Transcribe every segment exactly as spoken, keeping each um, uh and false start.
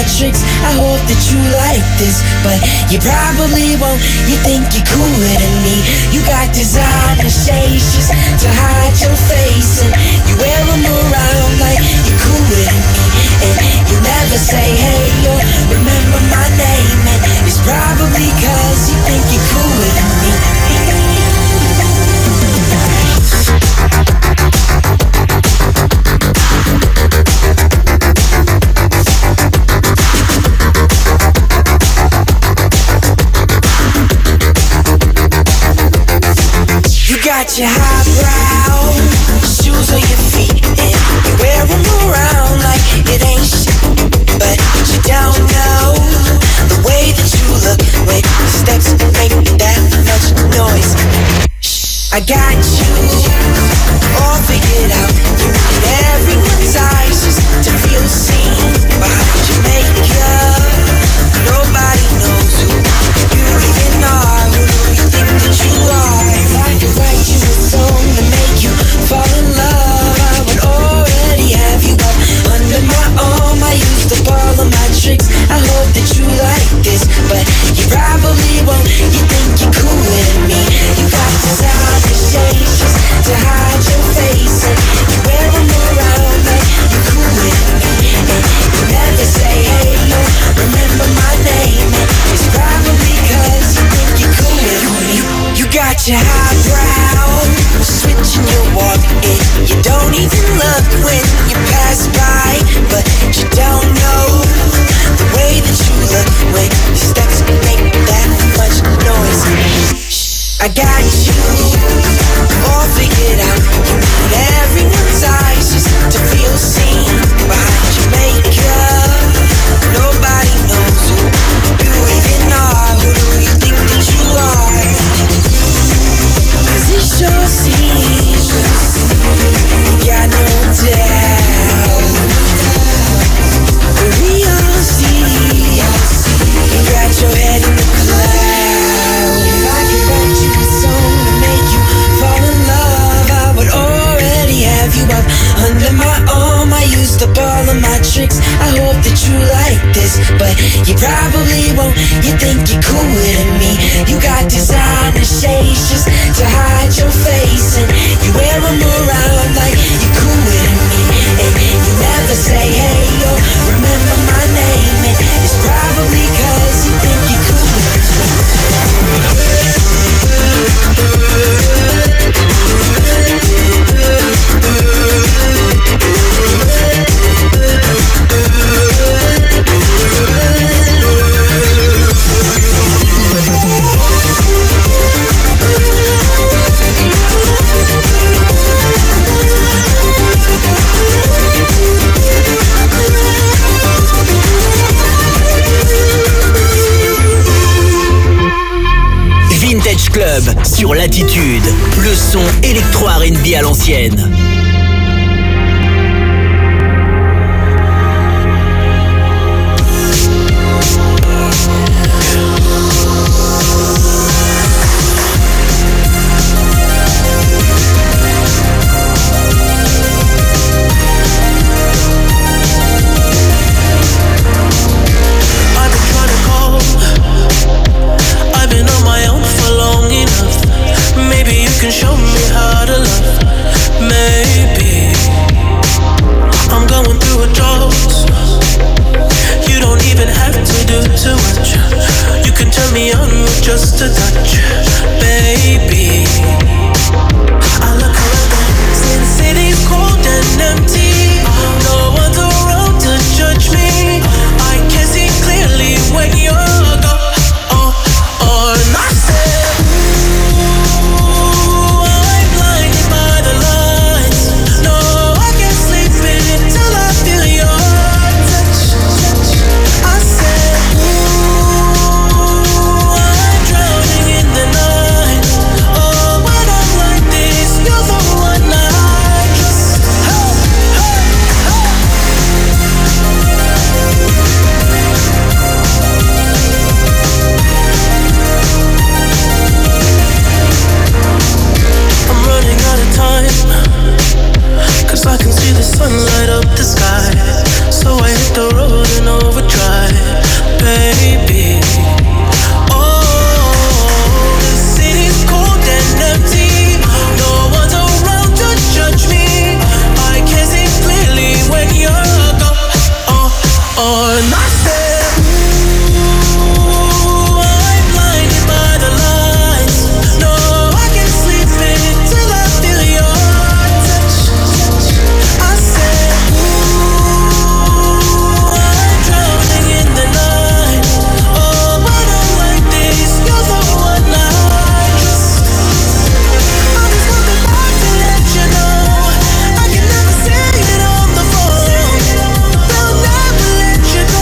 tricks. I hope that you like this, but you probably won't. You think you're cooler than me. You got designer shades just to hide your face, and you wear them around like you're cooler than me. And you never say hey or remember my name, and it's probably cause you think you're cooler than me. You got your highbrow shoes on your feet, and you wear them around like it ain't shit. But you don't know the way that you look when your steps make that much noise. Shh, I got you all figured out. You need everyone's eyes just to feel seen. Behind your makeup, nobody knows who you even are. Who do you think that you are? If I could write you a song to make you fall in love, I would already have you up under my arm. I used up all of my tricks. I hope that you like this, but you probably won't. You think you're cooler than me. You got designer shades just to hide your face, and you wear them around like you're cooler than me. And you never say hey or remember my name, and it's probably cause you think you're cooler than me. You got your highbrow switching your walk, and you don't even look when you pass by. But you don't know the way that you look when your steps make that much noise. Shh, I got you all figured out. You need everyone's eyes just to feel seen. Behind your makeup, nobody knows who you even are. Who do you think that you are? Cause it sure seems you got no doubt. We all see you got your head in the clouds. If I could write you a song to make you fall in love, I would already have you up under my arm. I used up all of my tricks. I hope that you like this, but you probably won't. You think you're cooler than me. You got designer shades just to hide your face, and you wear them around like you're cooler than me. And you never say hey or remember my name, and it's probably cause you think you're cooler than me. Vintage Club sur Latitude, le son électro R and B à l'ancienne. Show me how to love, man. on. I said, ooh, I'm blinded by the lights. No, I can't sleep until I feel your touch. I said, ooh, I'm drowning in the night. Oh, but I'm like this, you're the one I trust. I just want the back to let you know I can never say it on the phone. They'll never let you go.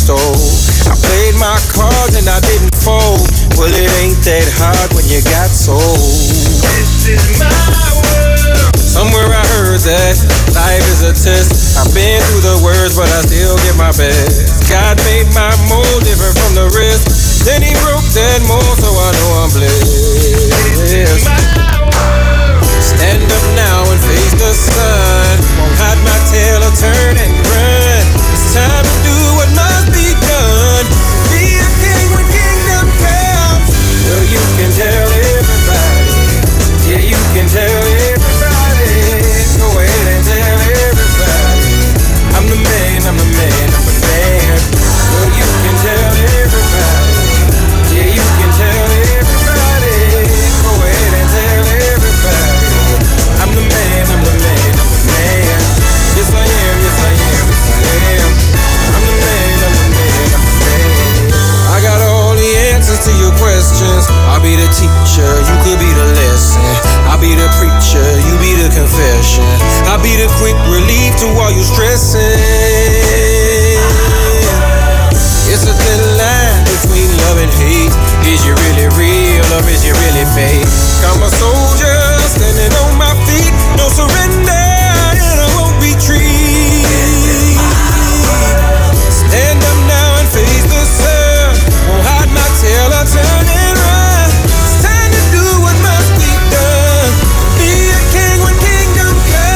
stole. I played my cards and I didn't fold. Well, it ain't that hard when you got sold. This is my world. Somewhere I heard that life is a test. I've been through the worst, but I still give my best. God made my mold different from the rest. Then he broke that mold, so I know I'm blessed. This is my world. Stand up now and face the sun. Won't hide my tail or turn and run. It's time to do what must be done. Be a king when kingdom comes. Well, you can tell everybody. Yeah, you can tell everybody. Go ahead and tell everybody. I'm the man, I'm the man, I'm the man. Well, you can tell everybody. Yeah, you can tell everybody. Go ahead and tell everybody. I'm the man, I'm the man, I'm the man. Yes I am, yes I am, yes I am. I'm the man, I'm the man, I'm the man. I got all the answers to your questions. I'll be the teacher, you could be the lesson. I'll be the preacher, you be the confession. I'll be the quick relief to all you stressing. It's a thin line between love and hate. Is you really real or is you really fake? I'm a soldier standing on my feet. No surrender and I won't retreat. Stand up now and face the sun. Won't hide my tail or turn and run. It's time to do what must be done. Be a king when kingdom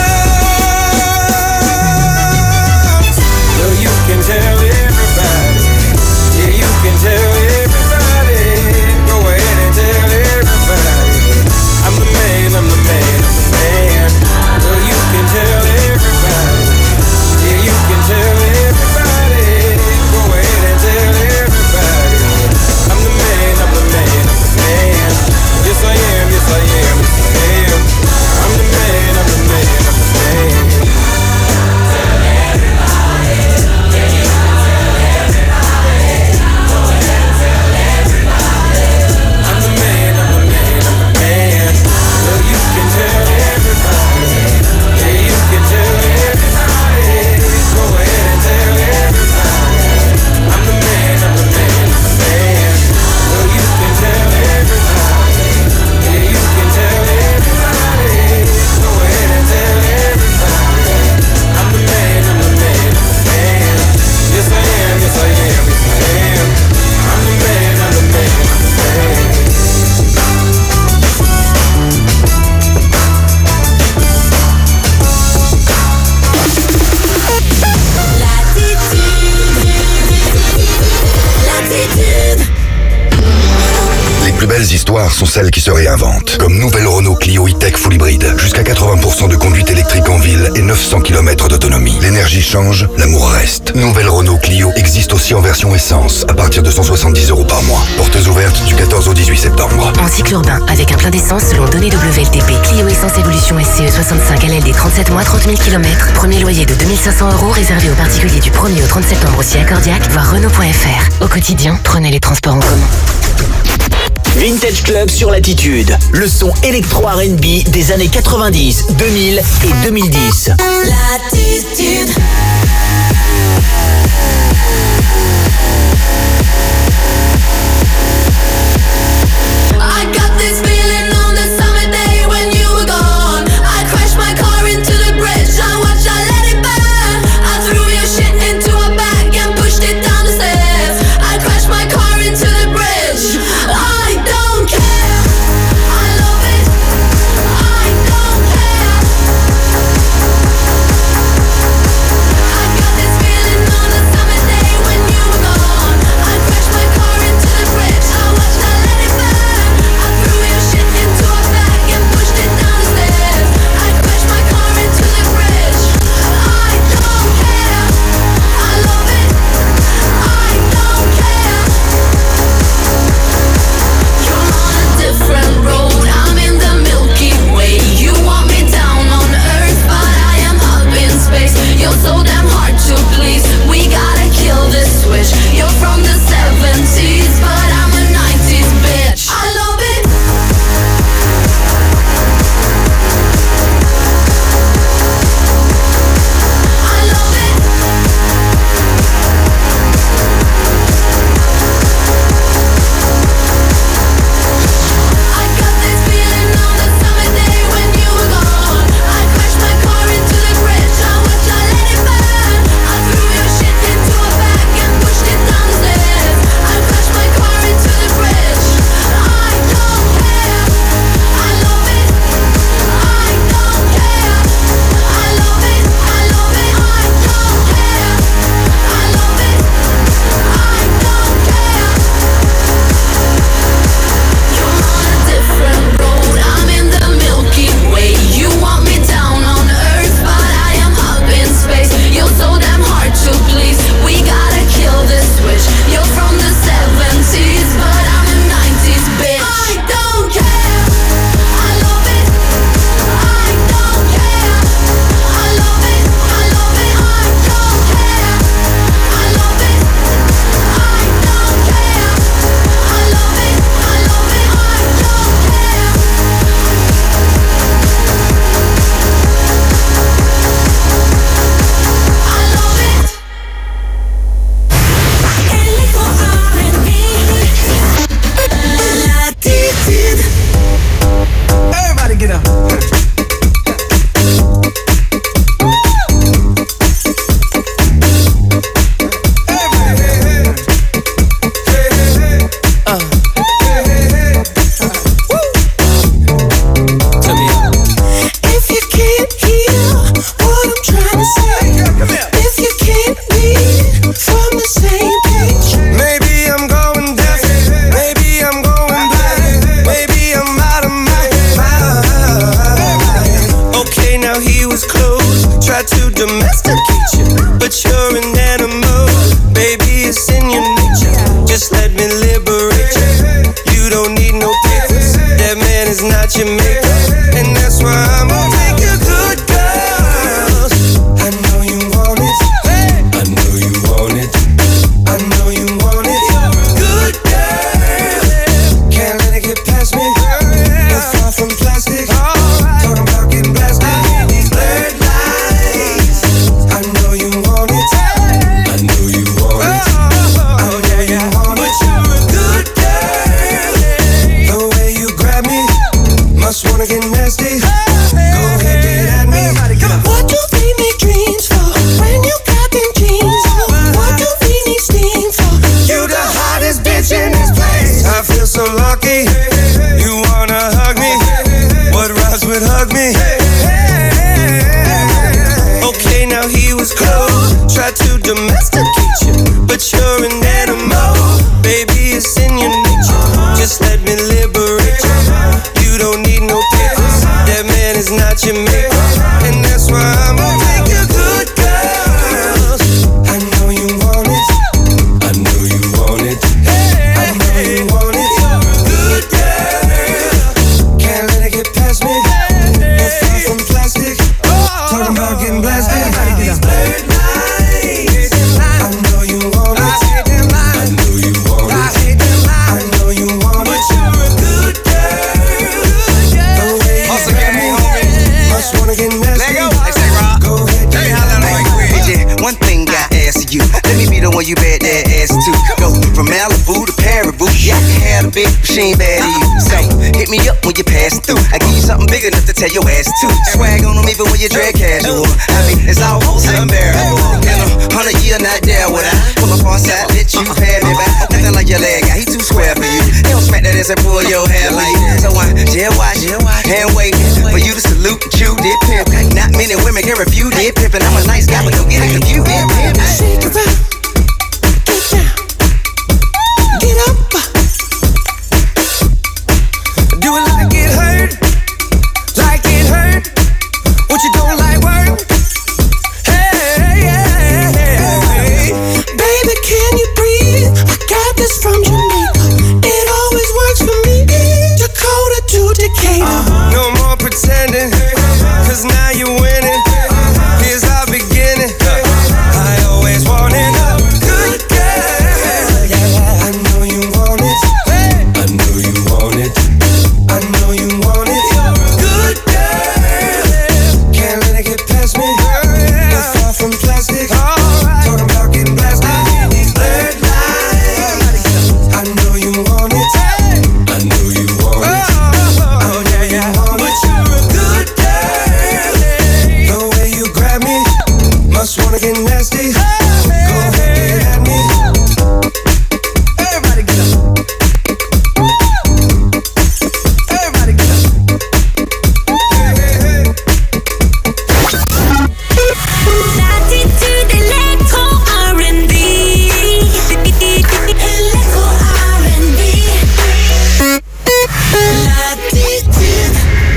comes. Well, you can tell everybody. Yeah, you can tell everybody. Go ahead and tell everybody. I'm the man, I'm the man, I'm the man. Well, you can tell everybody. Yeah, you can tell everybody. Go ahead and tell everybody. I'm the man, I'm the man, I'm the man. Yes I am, yes I am, yes I am. I'm the man, I'm the man, I'm the man. Tell everybody. Yeah, you can tell everybody. Go ahead and tell everybody. I'm the man, I'm the man, I'm the man. Well, you can tell everybody. Yeah, you can tell everybody. Go ahead and tell everybody. I'm the man, I'm the man, I'm the man. Well, you can tell everybody. Yeah, you can tell everybody. Go ahead and tell everybody. I'm the man, I'm the man, I'm the man. Yes I am, yes I am, yes I am. I'm the man, I'm the man, I'm the man. L'attitude. Les plus belles histoires sont celles qui se réinventent. Comme nouvelle Renault Clio E-Tech Full Hybrid. Jusqu'à quatre-vingts pour cent de conduite électrique en ville et neuf cents kilomètres d'autonomie. L'énergie change, l'amour reste. Nouvelle Renault Clio existe aussi en version essence, à partir de cent soixante-dix euros par mois. Portes ouvertes du quatorze au dix-huit septembre. En cycle urbain, avec un plein d'essence selon données W L T P. Clio Essence Evolution S C E soixante-cinq L L D trente-sept mois, trente mille kilomètres. Premier loyer de deux mille cinq cents euros réservé aux particuliers du premier au trente septembre aussi à Cordiac, voir Renault point F R. Au quotidien, prenez les transports en commun. Vintage Club sur Latitude. Le son électro R and B des années quatre-vingt-dix, deux mille et deux mille dix. L'attitude. I got this feeling on the summer day when you were gone. I crashed my car into the bridge. I watched, I let it burn. I threw your shit into a bag and pushed it down the stairs. I crashed my car into the bridge. I don't care. I love it. I don't care. She ain't bad to you, so hit me up when you pass through. I give you something big enough to tell your ass to. Swag on them even when you drag casual. I mean, it's almost unbearable. In a hundred year, not there would I pull up on side, let you pad me back. Nothing like your leg guy, he too square for you. He don't smack that ass and pull your hair like that. So I just watch and wait for you to salute and chew did pimp. Not many women can refuse did pimp, and I'm a nice guy, but don't get it confused. Shake it around, get down, get up. Do it like it hurt, like it hurt. What you don't like work? Hey, hey, hey, hey. Baby, can you breathe? I got this from Jamaica. It always works for me. Dakota to Decatur. Uh-huh. No more pretending, cause now you're winning. Here's our beginning. I always wanted a good girl. Yeah, I know you want it. Hey. I know you want it. I know you want it. Good girl. Can't let it get past me. We're far from plastic. Talking about getting blasted. These blurred lines. I know you want it. I know you want it. Oh yeah, yeah. But you're a good girl. The way you grab me, must wanna get nasty. Go ahead, get at me. Everybody get up. Everybody get up. L'attitude électro R and B. Électro R and B. L'attitude.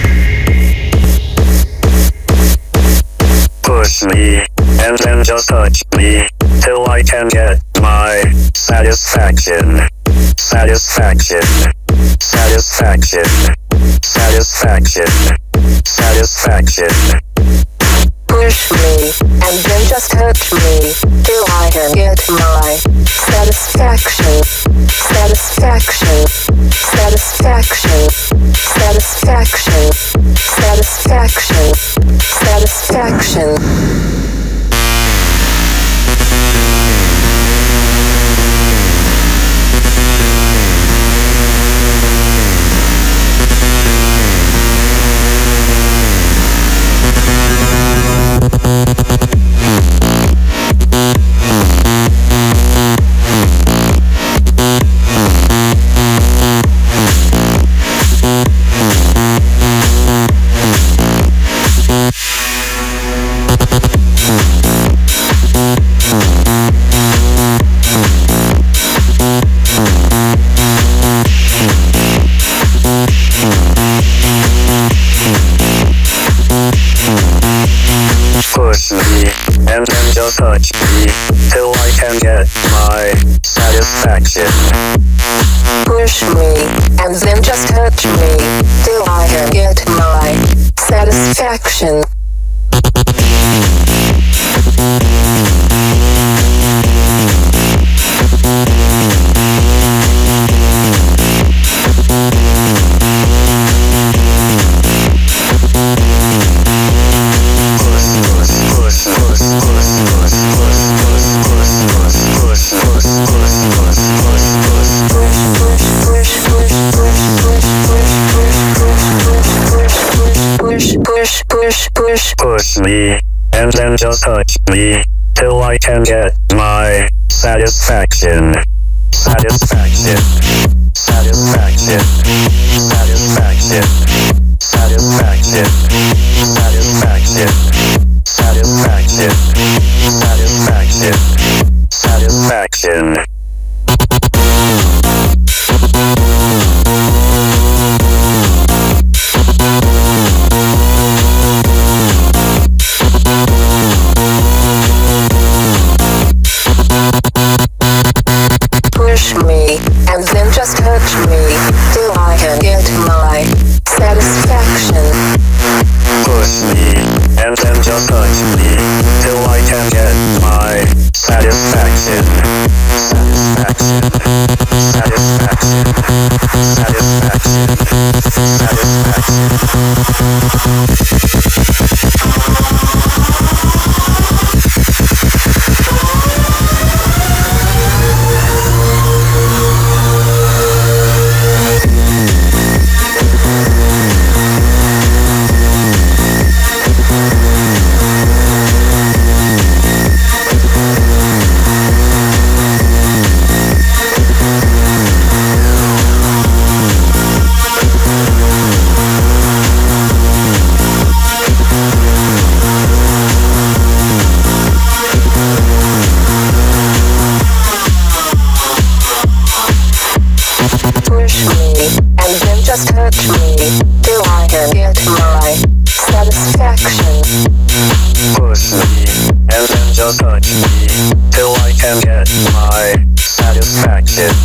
Push me, and then just touch me, till I can get my satisfaction. Satisfaction. Satisfaction. Satisfaction. Satisfaction. Push me, and then just touch me, till I can get my satisfaction. Satisfaction. Satisfaction. Satisfaction. Satisfaction. Satisfaction. Push me, and then just touch me, till I can get my satisfaction. Push me, and then just touch me, till I can get my satisfaction. Push me, and then just touch me, till I can get my satisfaction. Satisfaction. Satisfaction. Satisfaction. Satisfaction. Satisfaction. Satisfaction. Satisfaction. Satisfaction. Push me, and then just touch me, till I can get my satisfaction. Push me, and then just touch me, till I can get my satisfaction. Satisfaction. Satisfaction. Satisfaction. Push me, and then just touch me, till I can get my satisfaction. Push me, and then just touch me, till I can get my satisfaction.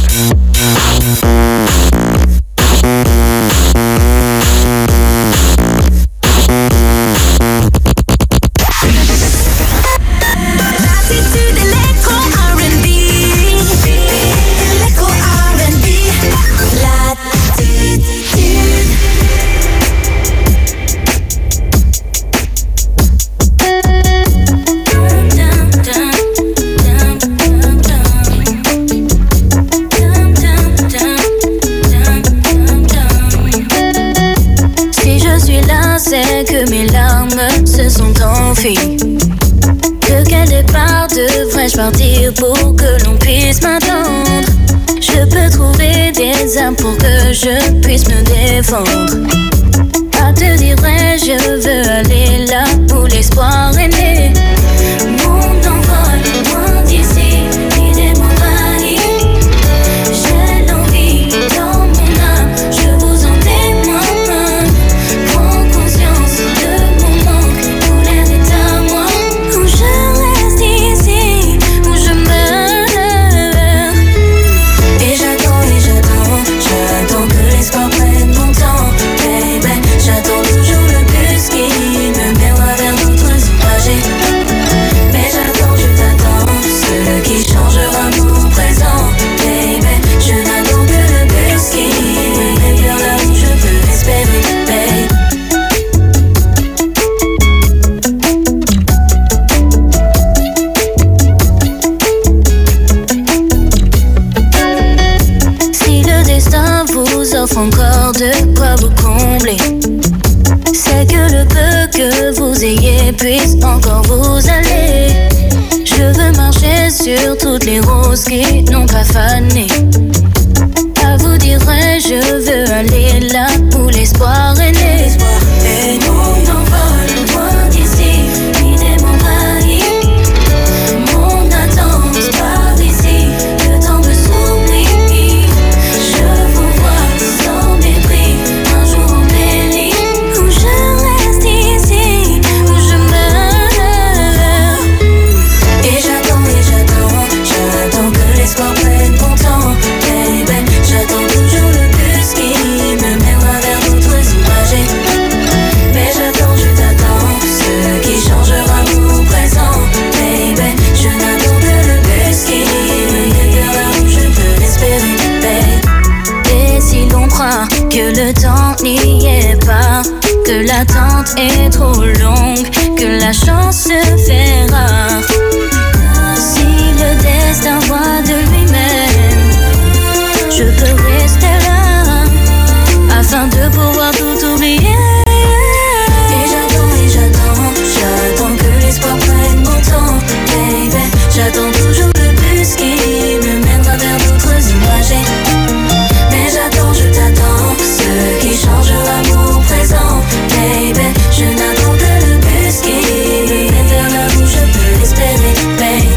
L'attitude électro R and B. Électro R and B. L'attitude. Si je suis là, c'est que mes larmes se sont enfuies. De quel départ devrais-je partir pour que l'on puisse m'attendre? Je peux trouver des armes pour que je puisse me défendre. À te dire vrai, je veux aller là où l'espoir est né. Mon envol, loin d'ici, l'idée m'envahit. J'ai l'envie dans mon âme, je vous en témoigne. Prends conscience de mon manque, tout l'air est à moi. Où je reste ici, où je meurs. Et j'attends, et j'attends, j'attends que l'espoir prenne mon temps. Baby, j'attends toujours le bus qui me mènera vers d'autres trajets. Mais j'attends, je t'attends, ce qui changera mon présent. Baby, je n'attends que le bus qui me mène vers là où je peux espérer. Baby. Si le destin vous offre encore de quoi vous combler, c'est que le peu que vous ayez puisse encore vous aller. Je veux marcher sur toutes les roses qui n'ont pas fané. À vous dire vrai, je veux aller là où l'espoir est né. Et mon envol, loin d'ici, l'idée m'envahit. Mon attente par ici, le temps me sourit. Je vous vois sans mépris, un jour embelli. Où je reste ici, où je meurs. est trop longue, que la chance se fait rare. Si le destin voit de lui-même, je peux rester là, afin de pouvoir tout oublier. Et j'attends, et j'attends, j'attends que l'espoir prenne mon temps, baby. J'attends toujours le bus qui me mènera vers d'autres images. Mais j'attends, je t'attends, ce qui changera mon présent, baby. Je n'attends que le bus qui me mène vers là où je peux l'espérer, baby.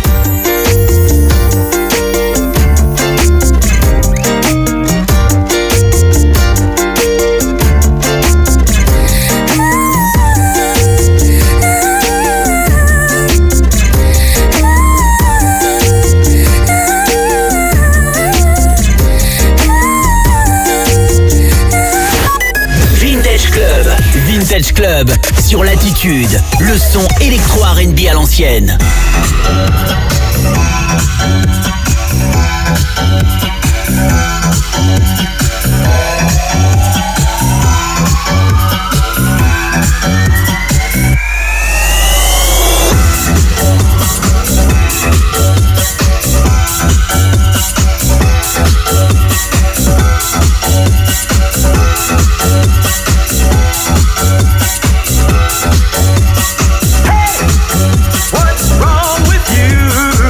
Vintage Club sur Latitude, le son électro R and B à l'ancienne. What's wrong with you?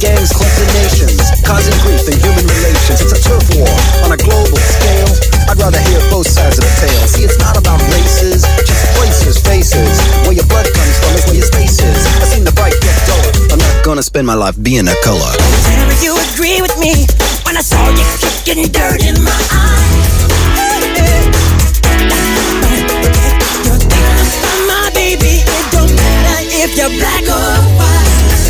gangs, clubs, and nations, causing grief in human relations. It's a turf war on a global scale. I'd rather hear both sides of the tale. See, it's not about races, just places, faces. Where your blood comes from is where your space is. I've seen the fight get duller. I'm not gonna spend my life being a color. Whenever you agree with me, when I saw you kicking dirt in my eye. You're thinking about my baby. It don't matter if you're black or white.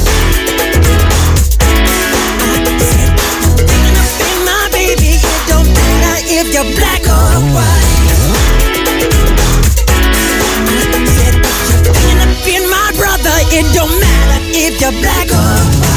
I said you're thinking about my baby. It don't matter if you're black or white. I said you're thinking about my brother. It don't matter if you're black or white.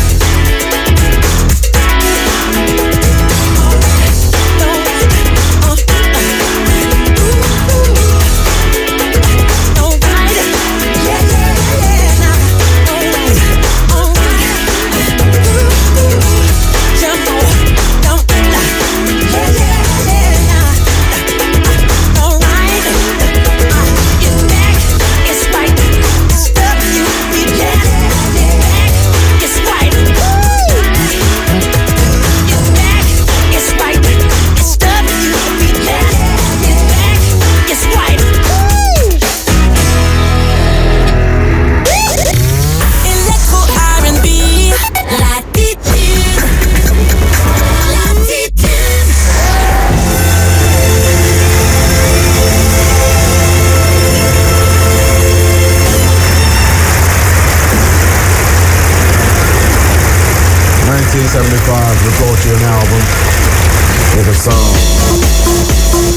nineteen seventy-five, record you an album with a song.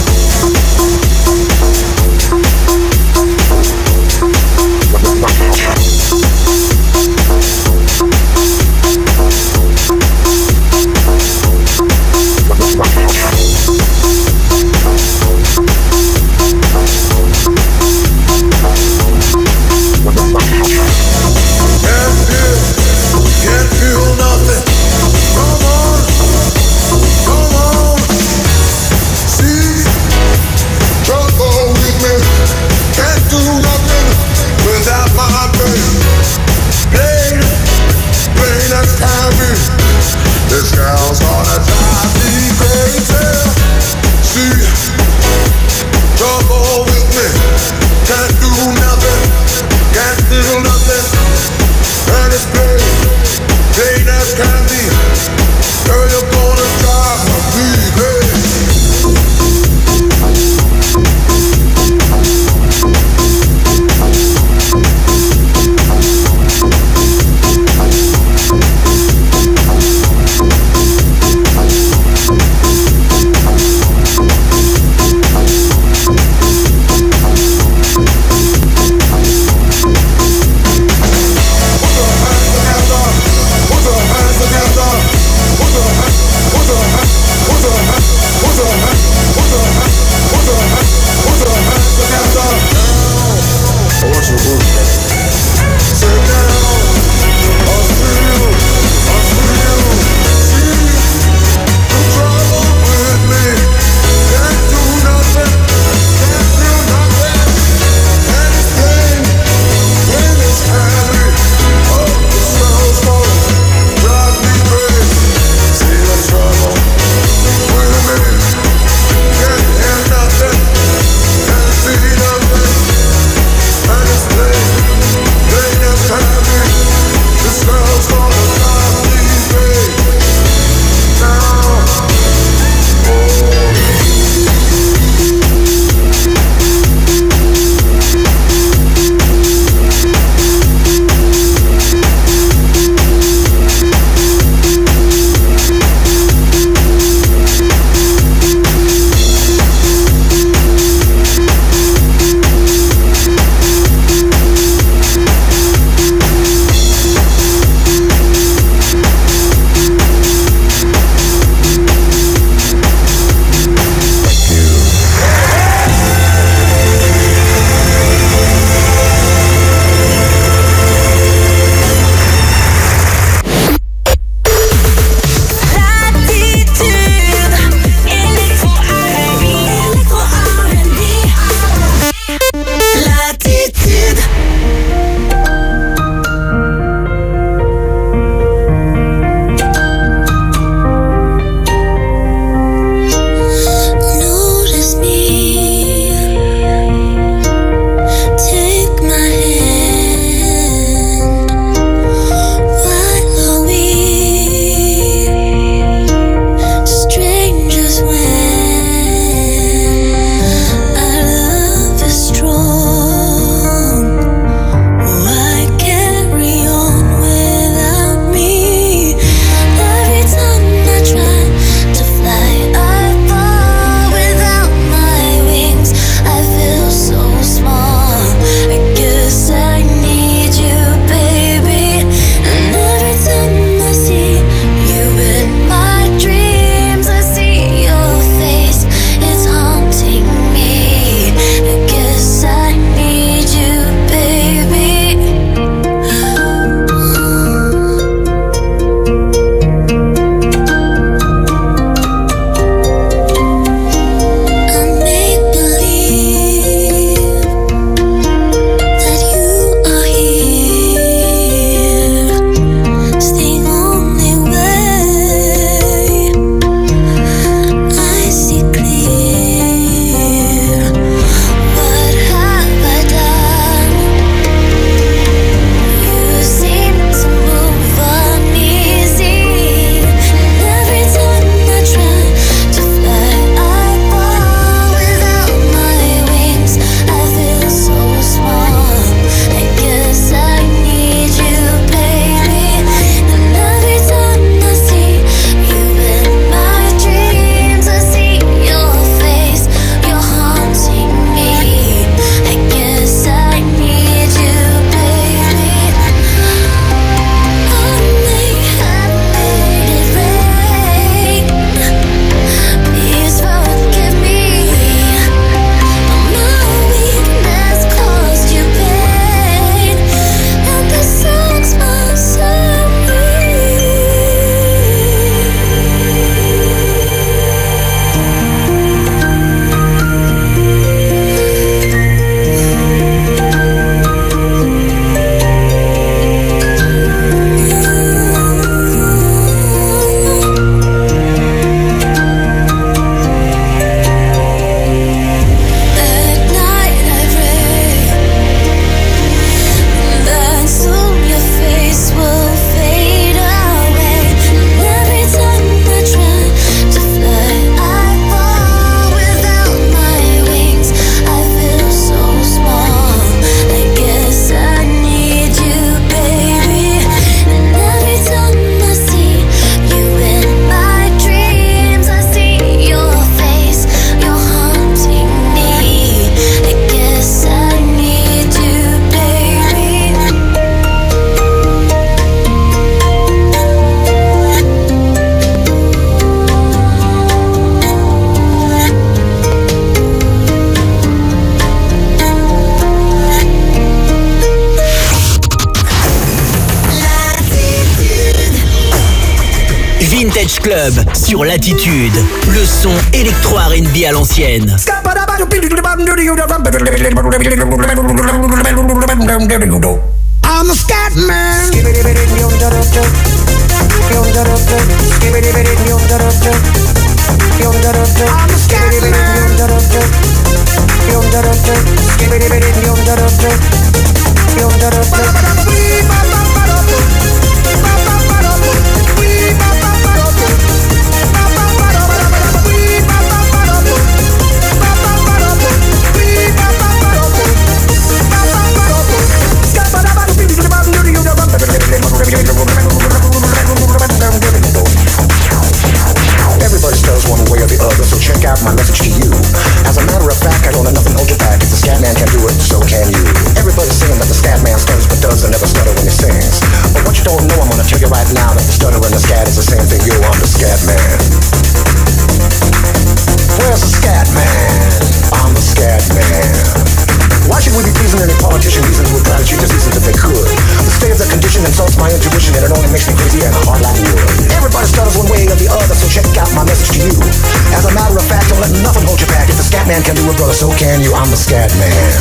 Can't feel nothing. Come on, come on. See, trouble with me. Can't do nothing without my brain. Plain, plain as can be. This girl's gonna drive me crazy. See, trouble with me. Can't do nothing. Can't feel nothing. And it's plain. Plain as can be. Girl, you're gonna drive me crazy. Vintage Club sur Latitude. Le son électro-R and B à l'ancienne. I'm a scat man. I'm a scat Everybody stutters one way or the other, so check out my message to you. As a matter of fact, I don't let nothing hold you back. If the scat man can do it, so can you. Everybody's saying that the scat man stutters but doesn't ever stutter when he sings. But what you don't know, I'm gonna tell you right now that the stutter and the scat is the same thing. Yo, I'm the scat man. Where's the scat man? I'm the scat man. Why should we be pleasing any politician reasons would try to cheat the seasons if they could? The state of the condition insults my intuition and it only makes me crazy and hard like wood. Everybody stutters one way or the other, so check out my message to you. As a matter of fact, don't let nothing hold you back. If the scat man can do it, brother, so can you. I'm the scat man.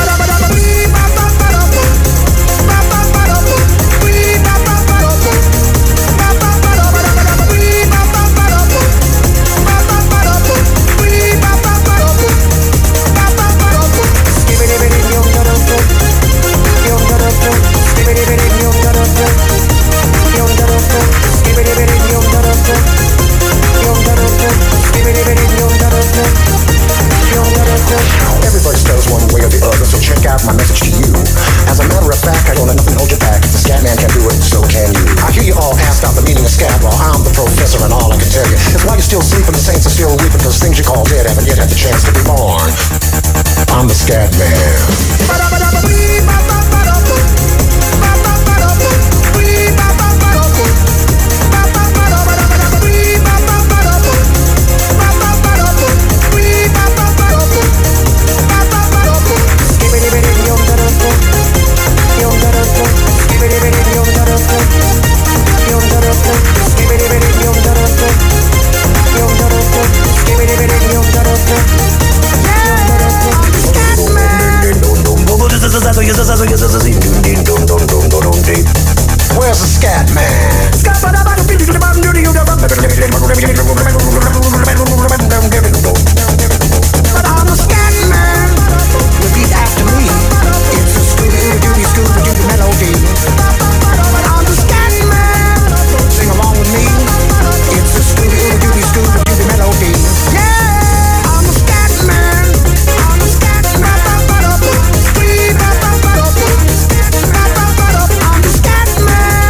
Everybody stutters one way or the other, so check out my message to you. As a matter of fact, I don't let nothing hold you back. If the scat man can do it, so can you. I hear you all ask out the meaning of scat. Well, I'm the professor and all I can tell you is why you're still sleeping, the saints are still weeping, because things you call dead haven't yet had the chance to be born. I'm the scat man. Where's the scat man? I'm a scat man. Repeat after me. It's a Scooby-Doo, Scooby-Doo melody. I'm the scat man. Sing along with me. It's a Scooby-Doo, Scooby-Doo melody. Yeah, I'm a scat man. I'm a scat man. I'm the scat man. I'm the scat man.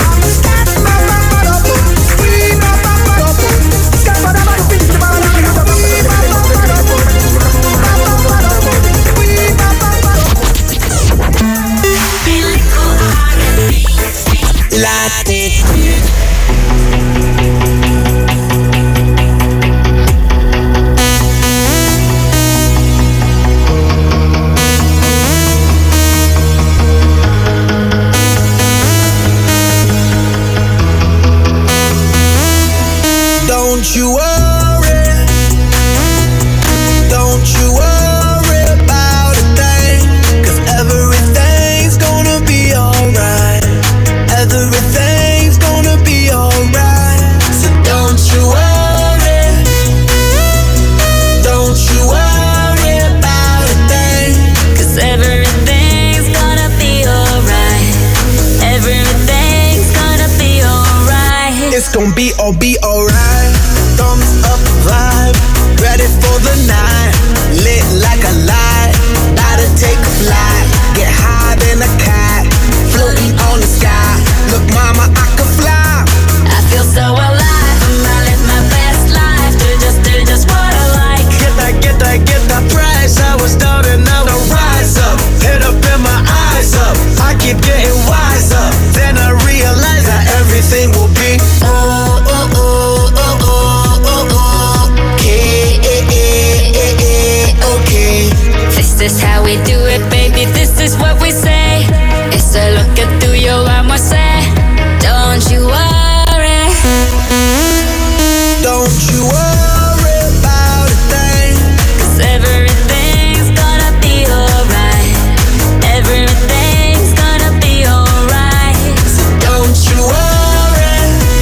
Latitude. Don't you worry, don't you worry about a thing, 'cause everything's gonna be alright. Everything's gonna be alright. So don't you worry, don't you worry about a thing, 'cause everything's gonna be alright. Everything's gonna be alright. It's gonna be all be alright. Thumbs up vibe, ready for the night. Lit like a light, about to take a flight. Get high than a cat, floating on the sky. Look mama, I can fly. I feel so alive, and I live my best life. Do just, do just what I like. Get that, get that, get that price. I was down and now I rise up. Head up and my eyes up. I keep getting wiser. Then I realize that everything will be oh, oh, oh, oh. Don't you worry about a thing, 'cause everything's gonna be alright. Everything's gonna be alright. so don't you worry,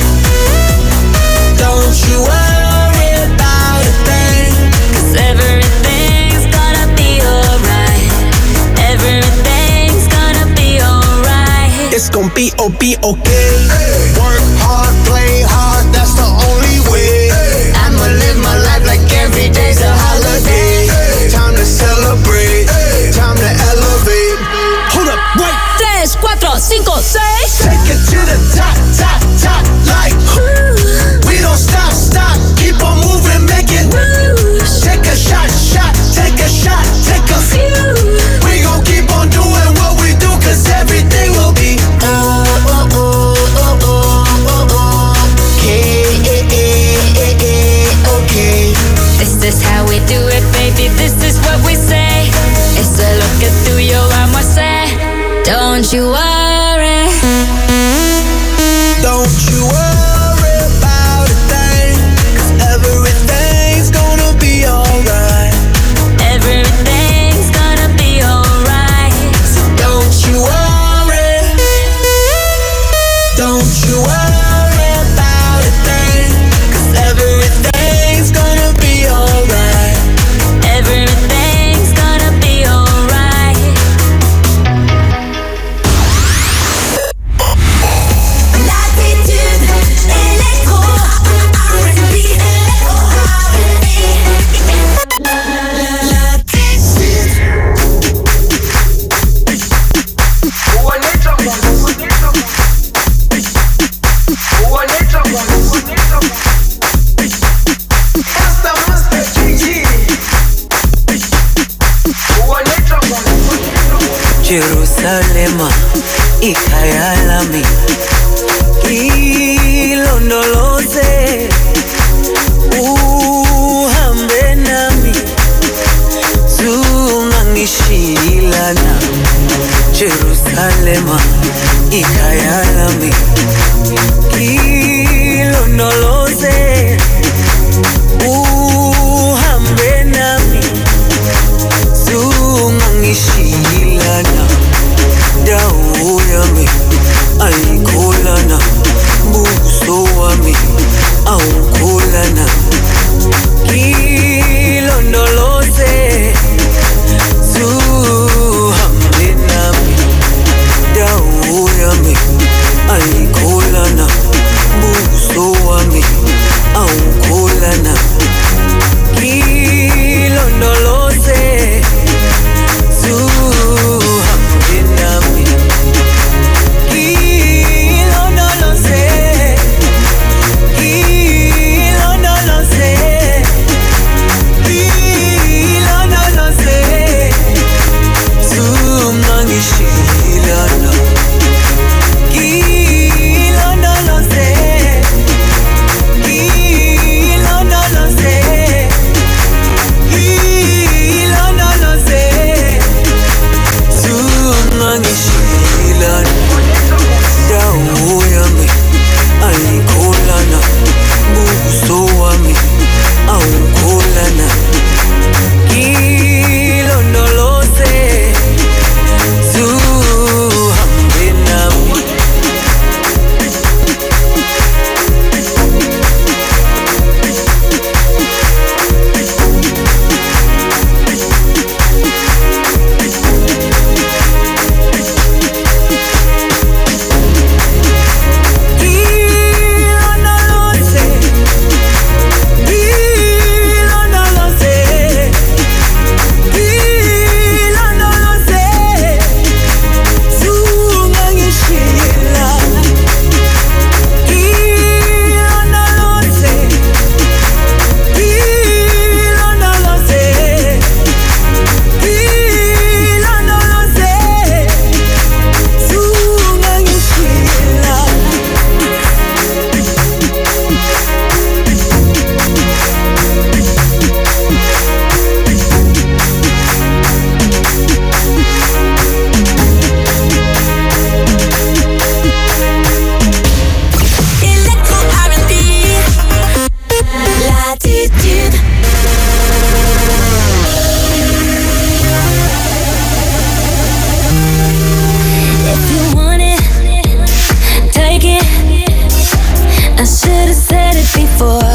don't you worry about a thing, 'Cause everything's gonna be alright. Everything's gonna be alright. it's gon' be oh be okay. Work hard, play hard, that's the only way. I'ma live my life like every day's a holiday. Time to celebrate, time to elevate. Hold up, wait. Tres, cuatro, cinco, seis. Take it to the top, top, top, like we don't stop, stop, keep on moving, make it. Take a shot, shot, take a shot, take a few. We gon' keep on doing what we do, 'cause everything will be oh, oh, oh, oh, oh, oh, oh. Okay, eh, eh, eh, eh, okay. This is how we do it, baby. This is what we say. It's a look at tuyo, vamos a hacer. Don't you worry. Don't you worry about a thing, 'cause everything's gonna be alright. Everything's gonna be alright. So don't you worry, don't you worry about a thing, 'cause everything's gonna be alright. Everything's gonna be alright. L'attitude électro, R and B, Jerusalema ikhaya lami ilondoloze uhambe nami zungangishilana Jerusalema ikhaya lami ilondoloze uhambe nami zungangishilana dawo yami ay before.